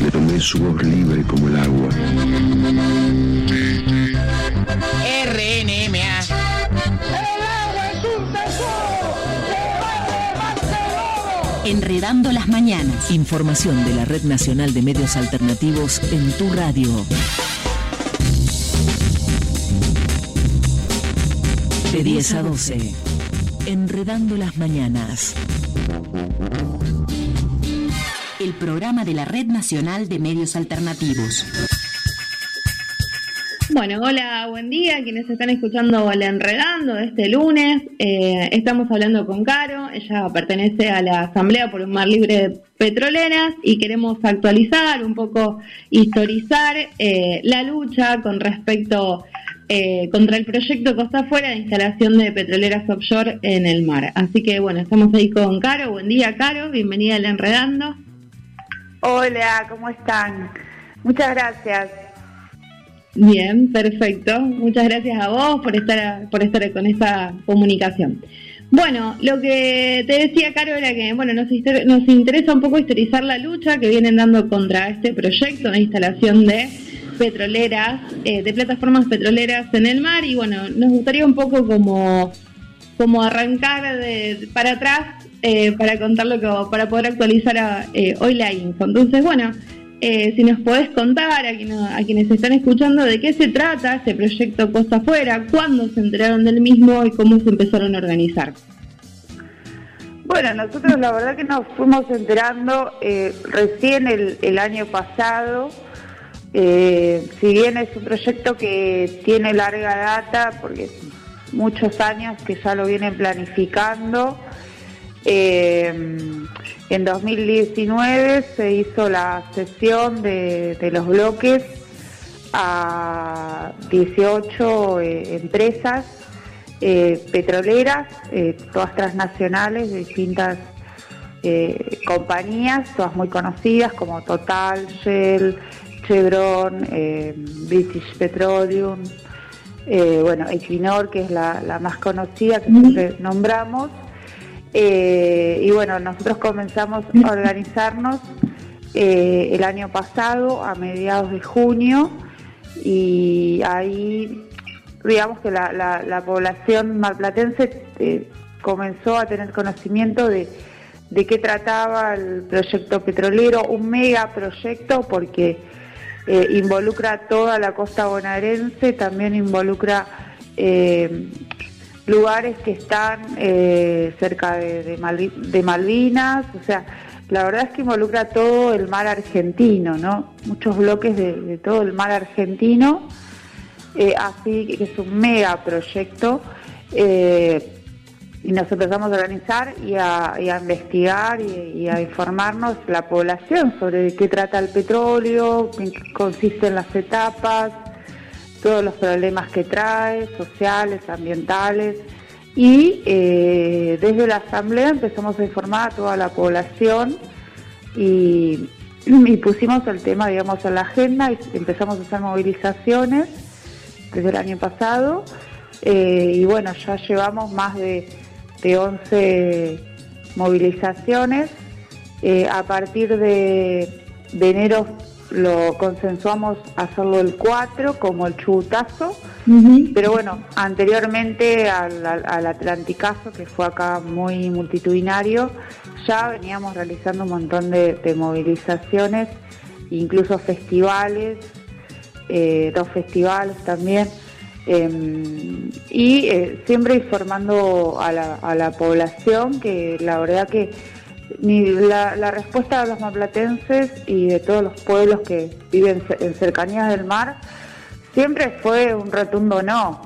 le tomé su voz libre como el agua. RNMA. ¡El agua es un tesoro! Enredando las mañanas. Información de la Red Nacional de Medios Alternativos en tu radio. De 10 a 12. Enredando las mañanas. El programa de la Red Nacional de Medios Alternativos. Bueno, hola, buen día, quienes están escuchando el Enredando de este lunes. Estamos hablando con Caro, ella pertenece a la Asamblea por un Mar Libre de Petroleras y queremos actualizar, un poco historizar la lucha con respecto contra el proyecto Costa Afuera de instalación de petroleras offshore en el mar. Así que bueno, estamos ahí con Caro. Buen día, Caro, bienvenida al Enredando. Hola, ¿cómo están? Muchas gracias. Bien, perfecto. Muchas gracias a vos por estar con esa comunicación. Bueno, lo que te decía, Caro, era que bueno, nos interesa un poco historizar la lucha que vienen dando contra este proyecto de instalación de petroleras, de plataformas petroleras en el mar, y bueno, nos gustaría un poco como arrancar para atrás para contar para poder actualizar hoy la info. Entonces, bueno, si nos podés contar a quienes están escuchando de qué se trata este proyecto Costa Afuera, cuándo se enteraron del mismo y cómo se empezaron a organizar. Bueno, nosotros la verdad que nos fuimos enterando recién el año pasado. Si bien es un proyecto que tiene larga data, porque muchos años que ya lo vienen planificando, en 2019 se hizo la cesión de los bloques a 18 empresas petroleras, todas transnacionales, de distintas compañías, todas muy conocidas como Total, Shell, Chevron, British Petroleum, Equinor, que es la más conocida que siempre nombramos. Y bueno, nosotros comenzamos a organizarnos el año pasado, a mediados de junio, y ahí digamos que la población marplatense comenzó a tener conocimiento de qué trataba el proyecto petrolero, un megaproyecto porque involucra toda la costa bonaerense, también involucra lugares que están cerca de Malvinas, o sea, la verdad es que involucra todo el mar argentino, ¿no? Muchos bloques de todo el mar argentino, así que es un megaproyecto, y nos empezamos a organizar y a investigar y a informarnos la población sobre de qué trata el petróleo, en qué consisten las etapas, todos los problemas que trae, sociales, ambientales, y desde la Asamblea empezamos a informar a toda la población y pusimos el tema, digamos, en la agenda y empezamos a hacer movilizaciones desde el año pasado, y bueno, ya llevamos más de 11 movilizaciones. A partir de enero lo consensuamos hacerlo el 4 como el chubutazo, pero bueno, anteriormente al Atlanticazo, que fue acá muy multitudinario, ya veníamos realizando un montón de movilizaciones, incluso festivales, 2 festivales también, y siempre informando a la población, que la verdad que la respuesta de los marplatenses y de todos los pueblos que viven en cercanías del mar siempre fue un rotundo no.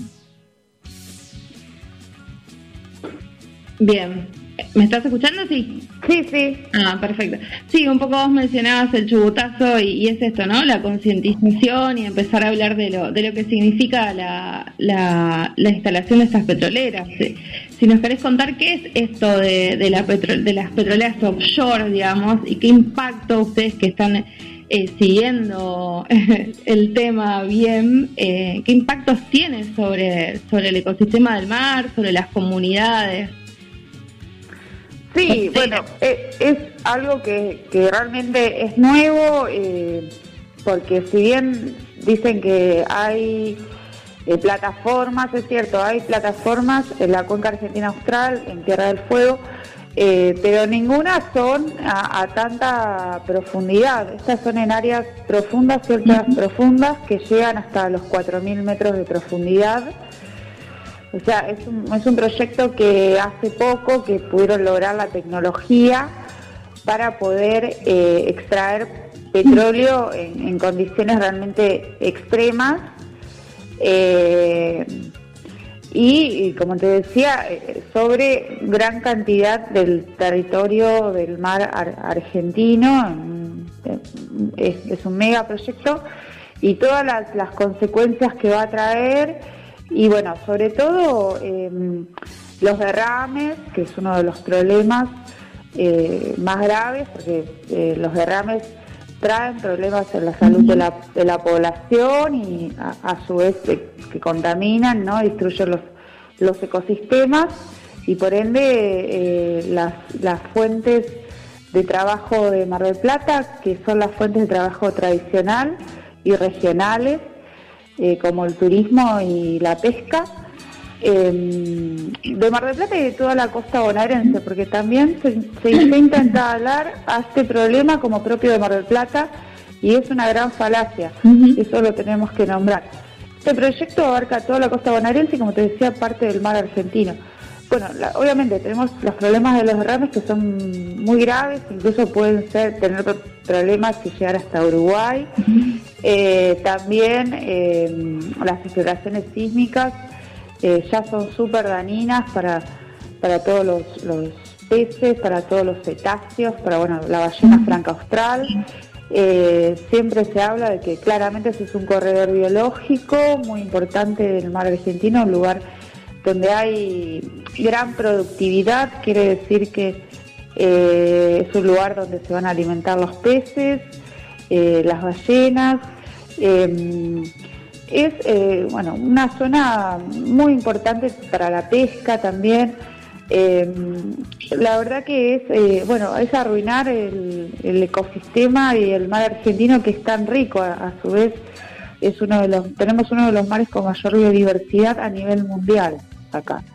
Bien. ¿Me estás escuchando? Sí. Sí. Ah, perfecto. Sí, un poco vos mencionabas el chubutazo y es esto, ¿no? La concientización y empezar a hablar de lo que significa la instalación de estas petroleras. Si nos querés contar qué es esto de las petroleras offshore, digamos, y qué impacto ustedes que están siguiendo el tema bien, qué impactos tiene sobre el ecosistema del mar, sobre las comunidades. Sí, bueno, es algo que realmente es nuevo, porque si bien dicen que hay plataformas, es cierto, hay plataformas en la cuenca argentina austral, en Tierra del Fuego, pero ninguna son a tanta profundidad. Estas son en áreas profundas, ciertas profundas, que llegan hasta los 4.000 metros de profundidad. O sea, es un proyecto que hace poco que pudieron lograr la tecnología para poder extraer petróleo en condiciones realmente extremas. Y como te decía, sobre gran cantidad del territorio del mar argentino. Es un megaproyecto y todas las consecuencias que va a traer. Y bueno, sobre todo los derrames, que es uno de los problemas más graves, porque los derrames traen problemas en la salud de la población y a su vez que contaminan, ¿no? Destruyen los ecosistemas y por ende las fuentes de trabajo de Mar del Plata, que son las fuentes de trabajo tradicional y regionales, como el turismo y la pesca, de Mar del Plata y de toda la costa bonaerense, porque también se intenta hablar a este problema como propio de Mar del Plata y es una gran falacia. Eso lo tenemos que nombrar. Este proyecto abarca toda la costa bonaerense y, como te decía, parte del mar argentino. Bueno, obviamente tenemos los problemas de los derrames, que son muy graves, incluso pueden tener problemas y llegar hasta Uruguay. También las exploraciones sísmicas ya son súper dañinas para todos los peces, para todos los cetáceos, para la ballena franca austral. Siempre se habla de que claramente ese es un corredor biológico muy importante del mar argentino, un lugar donde hay gran productividad, quiere decir que es un lugar donde se van a alimentar los peces, las ballenas. Es una zona muy importante para la pesca también. La verdad que es arruinar el ecosistema y el mar argentino, que es tan rico. A su vez tenemos uno de los mares con mayor biodiversidad a nivel mundial acá.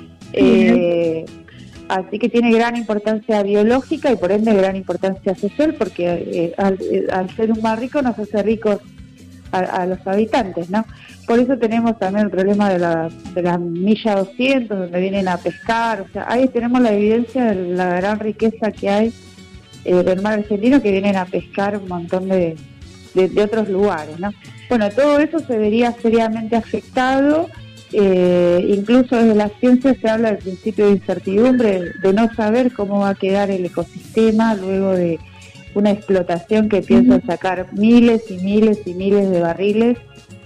Así que tiene gran importancia biológica y por ende gran importancia social, porque al ser un mar rico nos hace ricos a los habitantes, ¿no? Por eso tenemos también el problema de la milla 200, donde vienen a pescar. O sea, ahí tenemos la evidencia de la gran riqueza que hay del mar argentino, que vienen a pescar un montón de otros lugares, ¿no? Bueno, todo eso se vería seriamente afectado. Incluso desde la ciencia se habla del principio de incertidumbre, de no saber cómo va a quedar el ecosistema luego de una explotación que piensa sacar miles y miles y miles de barriles.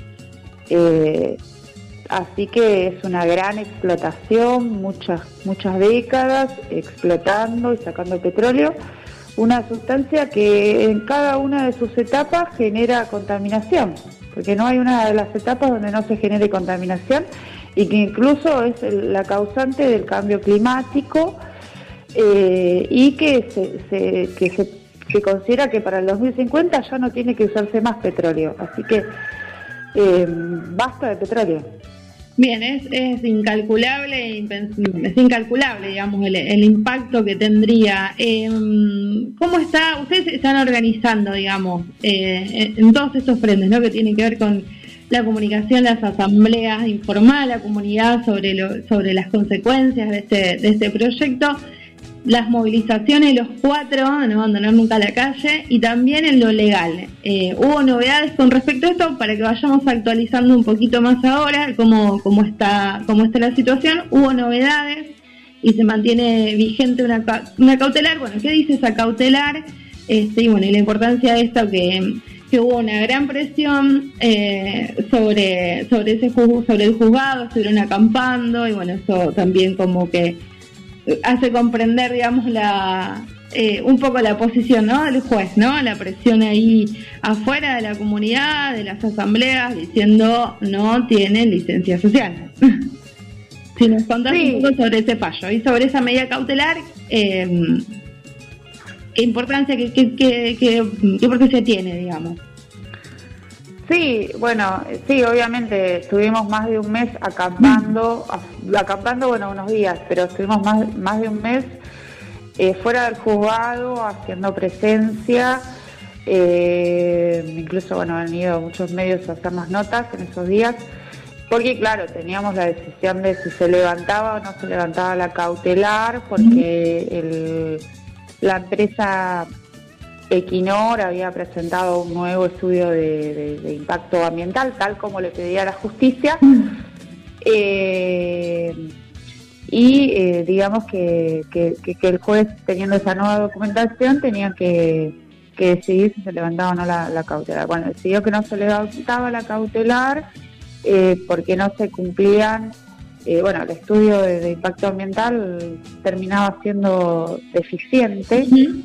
Así que es una gran explotación, muchas décadas explotando y sacando petróleo, una sustancia que en cada una de sus etapas genera contaminación, porque no hay una de las etapas donde no se genere contaminación, y que incluso es la causante del cambio climático, y que se considera que para el 2050 ya no tiene que usarse más petróleo, así que basta de petróleo. Bien, es incalculable, digamos, el impacto que tendría. ¿Cómo ustedes están organizando, digamos, en todos estos frentes, ¿no? Que tienen que ver con la comunicación, las asambleas, informar a la comunidad sobre las consecuencias de este proyecto, las movilizaciones, los 4, no abandonar nunca la calle, y también en lo legal. ¿Hubo novedades con respecto a esto para que vayamos actualizando un poquito más ahora cómo está la situación? ¿Hubo novedades y se mantiene vigente una cautelar? Bueno, ¿qué dice esa cautelar? Y la importancia de esto, que hubo una gran presión sobre el juzgado, estuvieron acampando, y bueno, eso también como que hace comprender, digamos, un poco la posición, ¿no?, del juez, ¿no? La presión ahí afuera de la comunidad, de las asambleas, diciendo no tienen licencia social. Si nos contás un poco sobre ese fallo y sobre esa medida cautelar, ¿Qué importancia, qué importancia tiene, digamos? Sí, bueno, sí, obviamente estuvimos más de un mes acampando, bueno, unos días, pero estuvimos más de un mes fuera del juzgado, haciendo presencia, incluso, bueno, han ido muchos medios a hacernos notas en esos días, porque claro, teníamos la decisión de si se levantaba o no se levantaba la cautelar, porque la empresa Equinor había presentado un nuevo estudio de impacto ambiental, tal como le pedía la justicia, digamos que el juez, teniendo esa nueva documentación, tenía que decidir si se levantaba o no la cautelar. Bueno, decidió que no se levantaba la cautelar porque no se cumplían, el estudio de impacto ambiental terminaba siendo deficiente.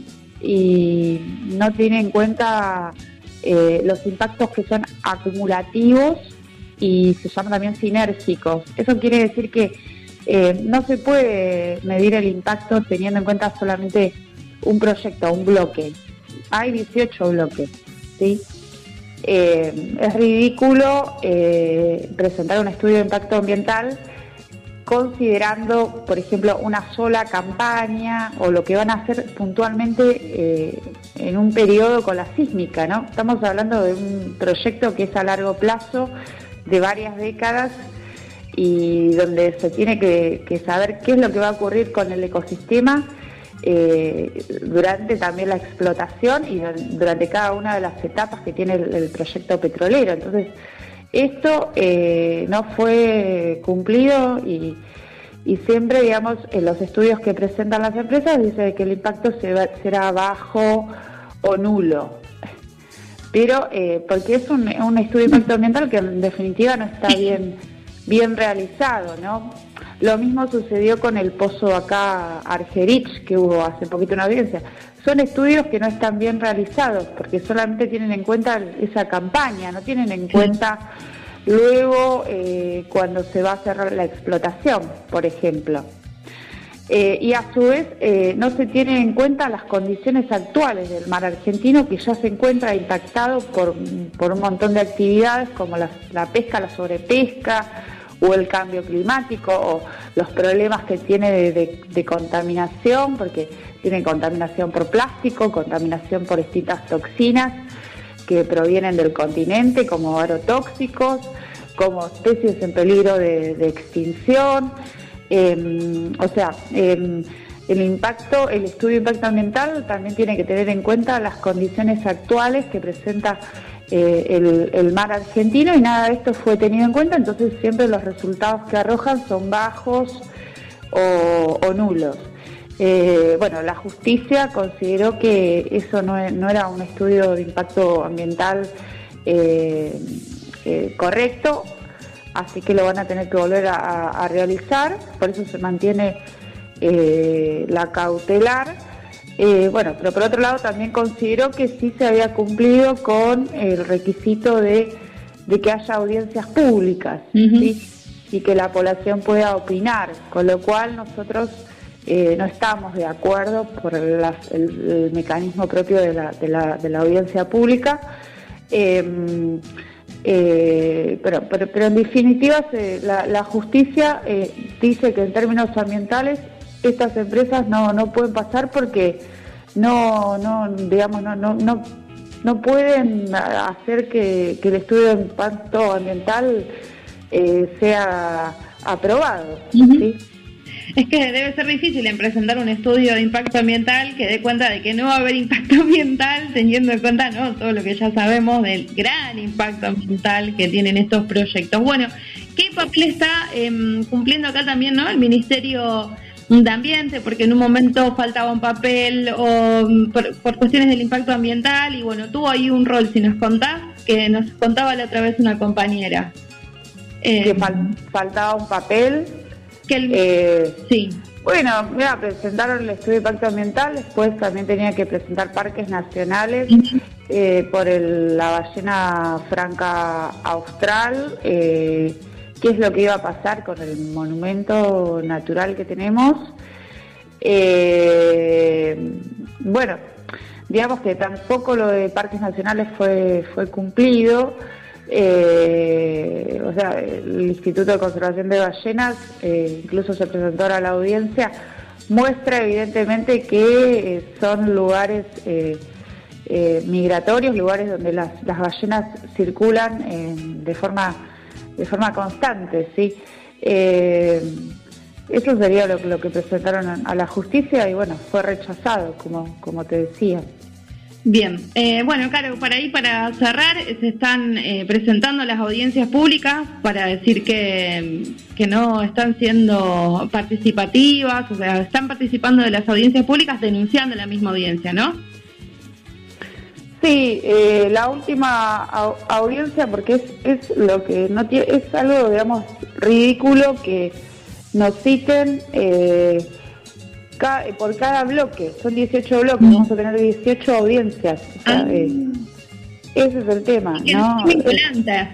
Y no tiene en cuenta los impactos que son acumulativos y se llaman también sinérgicos. Eso quiere decir que no se puede medir el impacto teniendo en cuenta solamente un proyecto, un bloque. Hay 18 bloques, ¿sí? Es ridículo presentar un estudio de impacto ambiental considerando, por ejemplo, una sola campaña o lo que van a hacer puntualmente en un periodo con la sísmica, ¿no? Estamos hablando de un proyecto que es a largo plazo, de varias décadas, y donde se tiene que saber qué es lo que va a ocurrir con el ecosistema durante también la explotación y durante cada una de las etapas que tiene el proyecto petrolero. Entonces, esto no fue cumplido y siempre, digamos, en los estudios que presentan las empresas dice que el impacto será bajo o nulo. Pero porque es un estudio de impacto ambiental que en definitiva no está bien realizado, ¿no? Lo mismo sucedió con el pozo acá Argerich, que hubo hace poquito una audiencia. Son estudios que no están bien realizados, porque solamente tienen en cuenta esa campaña, no tienen en cuenta luego cuando se va a cerrar la explotación, por ejemplo. Y a su vez no se tienen en cuenta las condiciones actuales del mar argentino, que ya se encuentra impactado por un montón de actividades como la pesca, la sobrepesca, o el cambio climático, o los problemas que tiene de contaminación, porque tiene contaminación por plástico, contaminación por distintas toxinas que provienen del continente, como agrotóxicos, como especies en peligro de extinción. El estudio de impacto ambiental también tiene que tener en cuenta las condiciones actuales que presenta el mar argentino, y nada de esto fue tenido en cuenta, entonces siempre los resultados que arrojan son bajos o nulos. La justicia consideró que eso no era un estudio de impacto ambiental correcto, así que lo van a tener que volver a realizar, por eso se mantiene la cautelar. Pero por otro lado también consideró que sí se había cumplido con el requisito de que haya audiencias públicas, ¿sí? Y que la población pueda opinar, con lo cual nosotros no estamos de acuerdo por el mecanismo propio de la audiencia pública, pero en definitiva la justicia dice que en términos ambientales estas empresas no pueden pasar porque no pueden hacer que el estudio de impacto ambiental sea aprobado, ¿sí? Es que debe ser difícil en presentar un estudio de impacto ambiental que dé cuenta de que no va a haber impacto ambiental, teniendo en cuenta, ¿no?, todo lo que ya sabemos del gran impacto ambiental que tienen estos proyectos. Bueno, ¿qué papel está cumpliendo acá también, ¿no?, el Ministerio de Ambiente? Porque en un momento faltaba un papel o por cuestiones del impacto ambiental, y bueno, tuvo ahí un rol, si nos contás, que nos contaba la otra vez una compañera. Que faltaba un papel. Sí. Bueno, mira, presentaron el estudio de impacto ambiental, después también tenía que presentar parques nacionales por la ballena franca austral, qué es lo que iba a pasar con el monumento natural que tenemos. Bueno, digamos que tampoco lo de parques nacionales fue cumplido. O sea, el Instituto de Conservación de Ballenas incluso se presentó a la audiencia, muestra evidentemente que son lugares migratorios, lugares donde las ballenas circulan de forma constante, ¿sí? Eso sería lo que presentaron a la justicia y bueno, fue rechazado, como te decía. Bien, bueno, Caro, para cerrar, se están presentando las audiencias públicas para decir que no están siendo participativas, o sea, están participando de las audiencias públicas denunciando la misma audiencia, ¿no? Sí, la última audiencia, porque es lo que no tiene, es algo, digamos, ridículo que nos citen por cada bloque, son 18 bloques, vamos a tener 18 audiencias, o sea, ese es el tema, ¿no? No son vinculantes.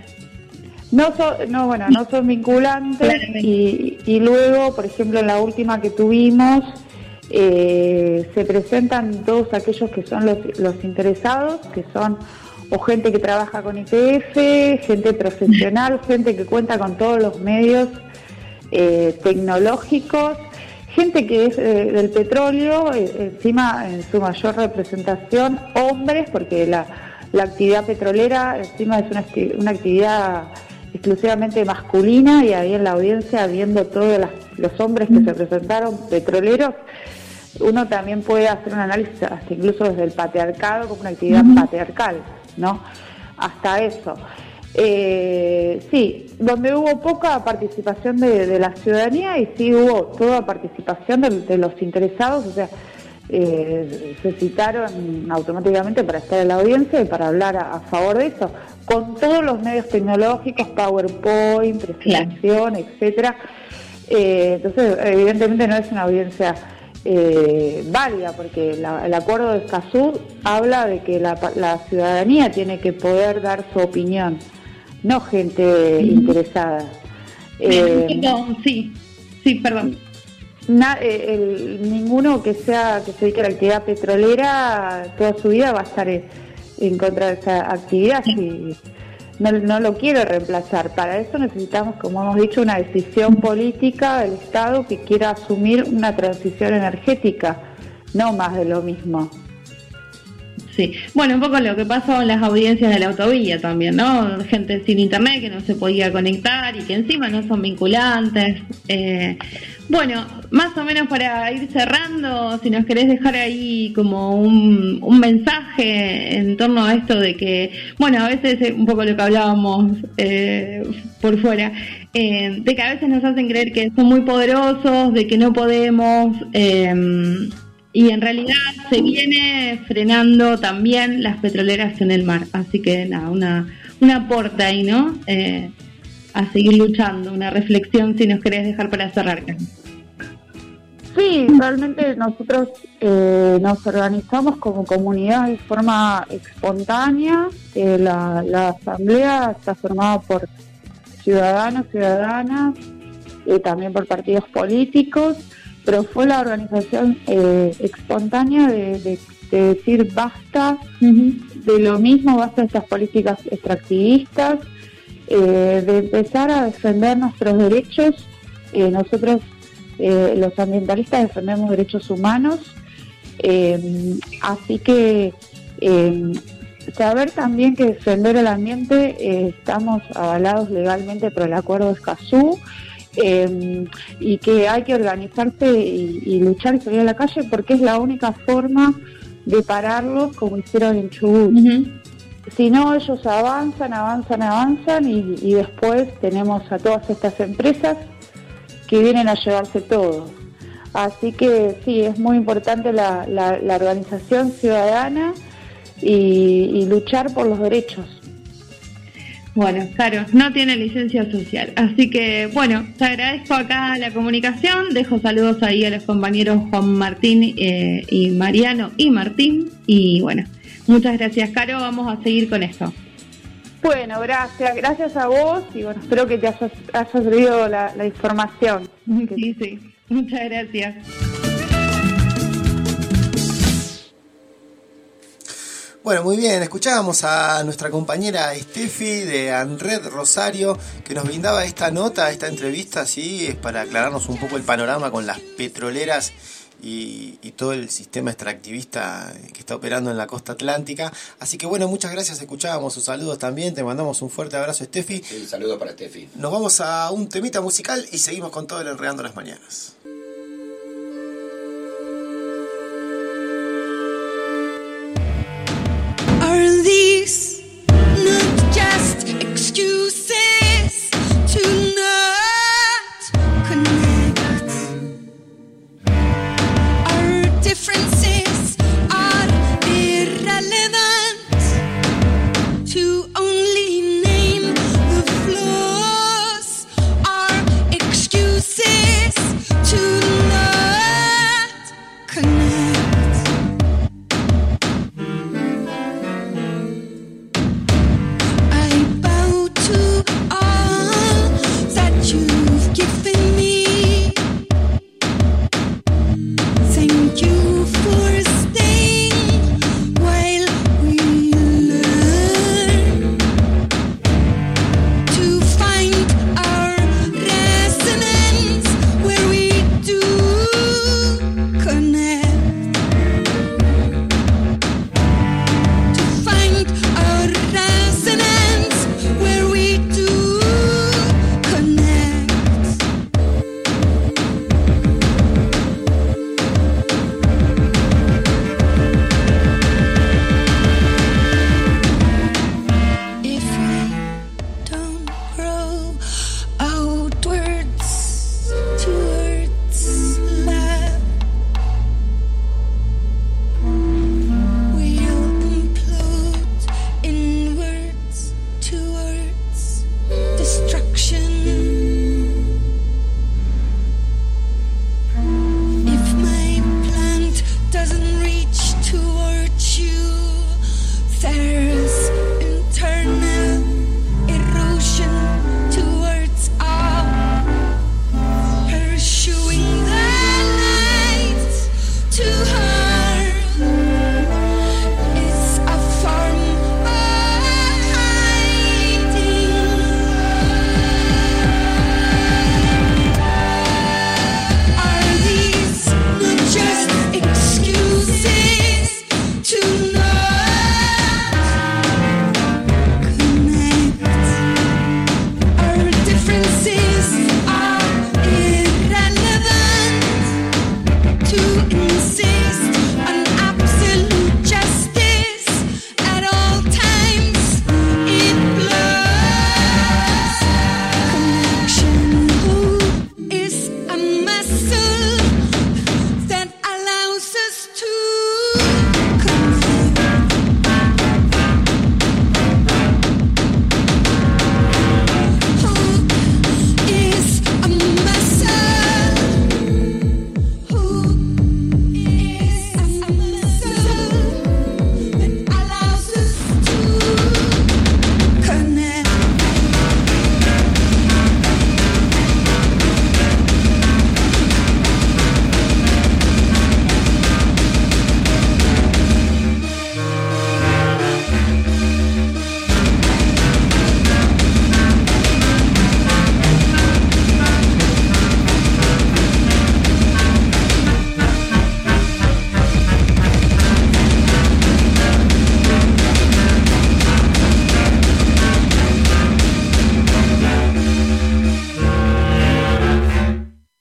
No son vinculantes y luego, por ejemplo, en la última que tuvimos, se presentan todos aquellos que son los interesados, que son o gente que trabaja con IPF, gente profesional, gente que cuenta con todos los medios tecnológicos, gente que es del petróleo, encima en su mayor representación, hombres, porque la actividad petrolera encima es una actividad exclusivamente masculina, y ahí en la audiencia, viendo todos los hombres que se presentaron petroleros, uno también puede hacer un análisis hasta incluso desde el patriarcado como una actividad patriarcal, ¿no? Hasta eso. Sí, donde hubo poca participación de la ciudadanía, y sí hubo toda participación de los interesados, o sea, se citaron automáticamente para estar en la audiencia y para hablar a favor de eso, con todos los medios tecnológicos, PowerPoint, presentación, etcétera. Entonces, evidentemente no es una audiencia válida, porque el acuerdo de Escazú habla de que la ciudadanía tiene que poder dar su opinión, no gente interesada. Perdón. Ninguno que se dedique a la actividad petrolera toda su vida va a estar en contra de esa actividad. Si no lo quiere reemplazar. Para eso necesitamos, como hemos dicho, una decisión política del Estado que quiera asumir una transición energética, no más de lo mismo. Sí, bueno, un poco lo que pasó en las audiencias de la autovía también, ¿no? Gente sin internet que no se podía conectar y que encima no son vinculantes. Bueno, más o menos para ir cerrando, si nos querés dejar ahí como un mensaje en torno a esto de que, bueno, a veces un poco lo que hablábamos por fuera, de que a veces nos hacen creer que son muy poderosos, de que no podemos... y en realidad se viene frenando también las petroleras en el mar, así que nada, una aporte ahí, ¿no? A seguir luchando, una reflexión si nos querés dejar para cerrar. Sí, realmente nosotros nos organizamos como comunidad de forma espontánea. La asamblea está formada por ciudadanos, ciudadanas, también por partidos políticos, pero fue la organización espontánea de decir basta de lo mismo, basta de estas políticas extractivistas, de empezar a defender nuestros derechos. Nosotros, los ambientalistas, defendemos derechos humanos, así que saber también que defender el ambiente, estamos avalados legalmente por el Acuerdo de Escazú, y que hay que organizarse y luchar y salir a la calle, porque es la única forma de pararlos, como hicieron en Chubut. Si no, ellos avanzan y después tenemos a todas estas empresas que vienen a llevarse todo. Así que sí, es muy importante la organización ciudadana y luchar por los derechos. Bueno, claro, no tiene licencia social. Así que, bueno, te agradezco acá la comunicación. Dejo saludos ahí a los compañeros Juan Martín y Mariano y Martín. Y bueno, muchas gracias, Caro. Vamos a seguir con esto. Bueno, gracias a vos. Y bueno, espero que te haya servido la información. Sí, muchas gracias. Bueno, muy bien, escuchábamos a nuestra compañera Steffi de ANRED Rosario, que nos brindaba esta nota, esta entrevista, ¿sí? Es para aclararnos un poco el panorama con las petroleras y todo el sistema extractivista que está operando en la costa atlántica. Así que bueno, muchas gracias, escuchábamos sus saludos también, te mandamos un fuerte abrazo, Steffi. Sí, saludos para Steffi. Nos vamos a un temita musical y seguimos con todo el Enredando las Mañanas.